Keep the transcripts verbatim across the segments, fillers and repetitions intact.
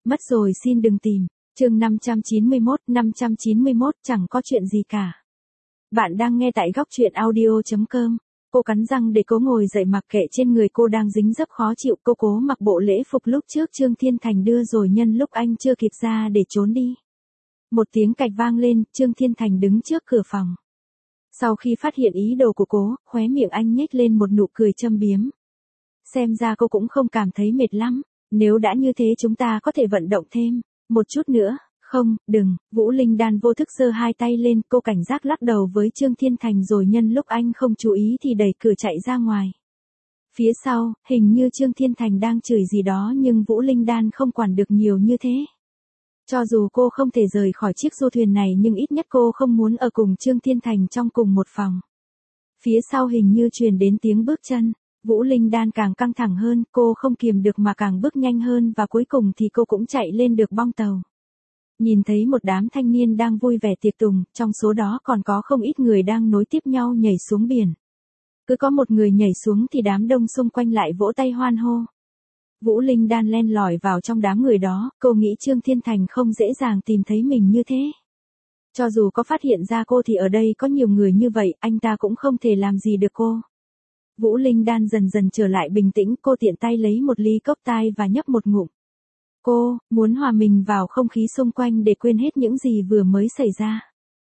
Mất rồi xin đừng tìm. Chương năm trăm chín mươi mốt, năm trăm chín mươi mốt chẳng có chuyện gì cả. Bạn đang nghe tại góc truyện audio chấm com. Cô cắn răng để cố ngồi dậy, mặc kệ trên người cô đang dính dấp khó chịu, cô cố mặc bộ lễ phục lúc trước Trương Thiên Thành đưa rồi nhân lúc anh chưa kịp ra để trốn đi. Một tiếng cạch vang lên, Trương Thiên Thành đứng trước cửa phòng. Sau khi phát hiện ý đồ của cô, khóe miệng anh nhếch lên một nụ cười châm biếm. Xem ra cô cũng không cảm thấy mệt lắm, nếu đã như thế chúng ta có thể vận động thêm, một chút nữa. Không, đừng, Vũ Linh Đan vô thức giơ hai tay lên, cô cảnh giác lắc đầu với Trương Thiên Thành rồi nhân lúc anh không chú ý thì đẩy cửa chạy ra ngoài. Phía sau, hình như Trương Thiên Thành đang chửi gì đó nhưng Vũ Linh Đan không quản được nhiều như thế. Cho dù cô không thể rời khỏi chiếc du thuyền này nhưng ít nhất cô không muốn ở cùng Trương Thiên Thành trong cùng một phòng. Phía sau hình như truyền đến tiếng bước chân, Vũ Linh Đan càng căng thẳng hơn, cô không kiềm được mà càng bước nhanh hơn và cuối cùng thì cô cũng chạy lên được bong tàu. Nhìn thấy một đám thanh niên đang vui vẻ tiệc tùng, trong số đó còn có không ít người đang nối tiếp nhau nhảy xuống biển. Cứ có một người nhảy xuống thì đám đông xung quanh lại vỗ tay hoan hô. Vũ Linh Đan len lỏi vào trong đám người đó, cô nghĩ Trương Thiên Thành không dễ dàng tìm thấy mình như thế. Cho dù có phát hiện ra cô thì ở đây có nhiều người như vậy, anh ta cũng không thể làm gì được cô. Vũ Linh Đan dần dần trở lại bình tĩnh, cô tiện tay lấy một ly cốc tai và nhấp một ngụm. Cô muốn hòa mình vào không khí xung quanh để quên hết những gì vừa mới xảy ra.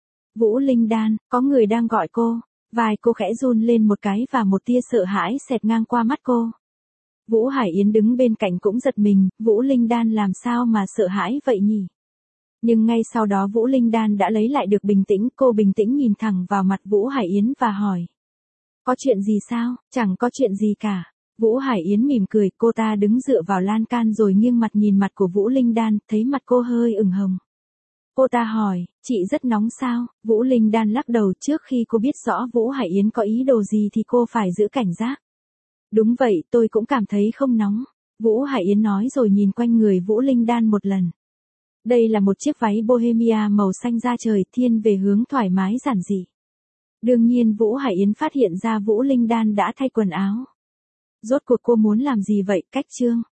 Vũ Linh Đan, có người đang gọi cô. Vai cô khẽ run lên một cái và một tia sợ hãi xẹt ngang qua mắt cô. Vũ Hải Yến đứng bên cạnh cũng giật mình, Vũ Linh Đan làm sao mà sợ hãi vậy nhỉ? Nhưng ngay sau đó Vũ Linh Đan đã lấy lại được bình tĩnh, cô bình tĩnh nhìn thẳng vào mặt Vũ Hải Yến và hỏi. Có chuyện gì sao? Chẳng có chuyện gì cả. Vũ Hải Yến mỉm cười, cô ta đứng dựa vào lan can rồi nghiêng mặt nhìn mặt của Vũ Linh Đan, thấy mặt cô hơi ửng hồng. Cô ta hỏi, chị rất nóng sao? Vũ Linh Đan lắc đầu, trước khi cô biết rõ Vũ Hải Yến có ý đồ gì thì cô phải giữ cảnh giác. Đúng vậy, tôi cũng cảm thấy không nóng. Vũ Hải Yến nói rồi nhìn quanh người Vũ Linh Đan một lần. Đây là một chiếc váy bohemia màu xanh da trời, thiên về hướng thoải mái giản dị. Đương nhiên Vũ Hải Yến phát hiện ra Vũ Linh Đan đã thay quần áo. Rốt cuộc cô muốn làm gì vậy, Cách Trương?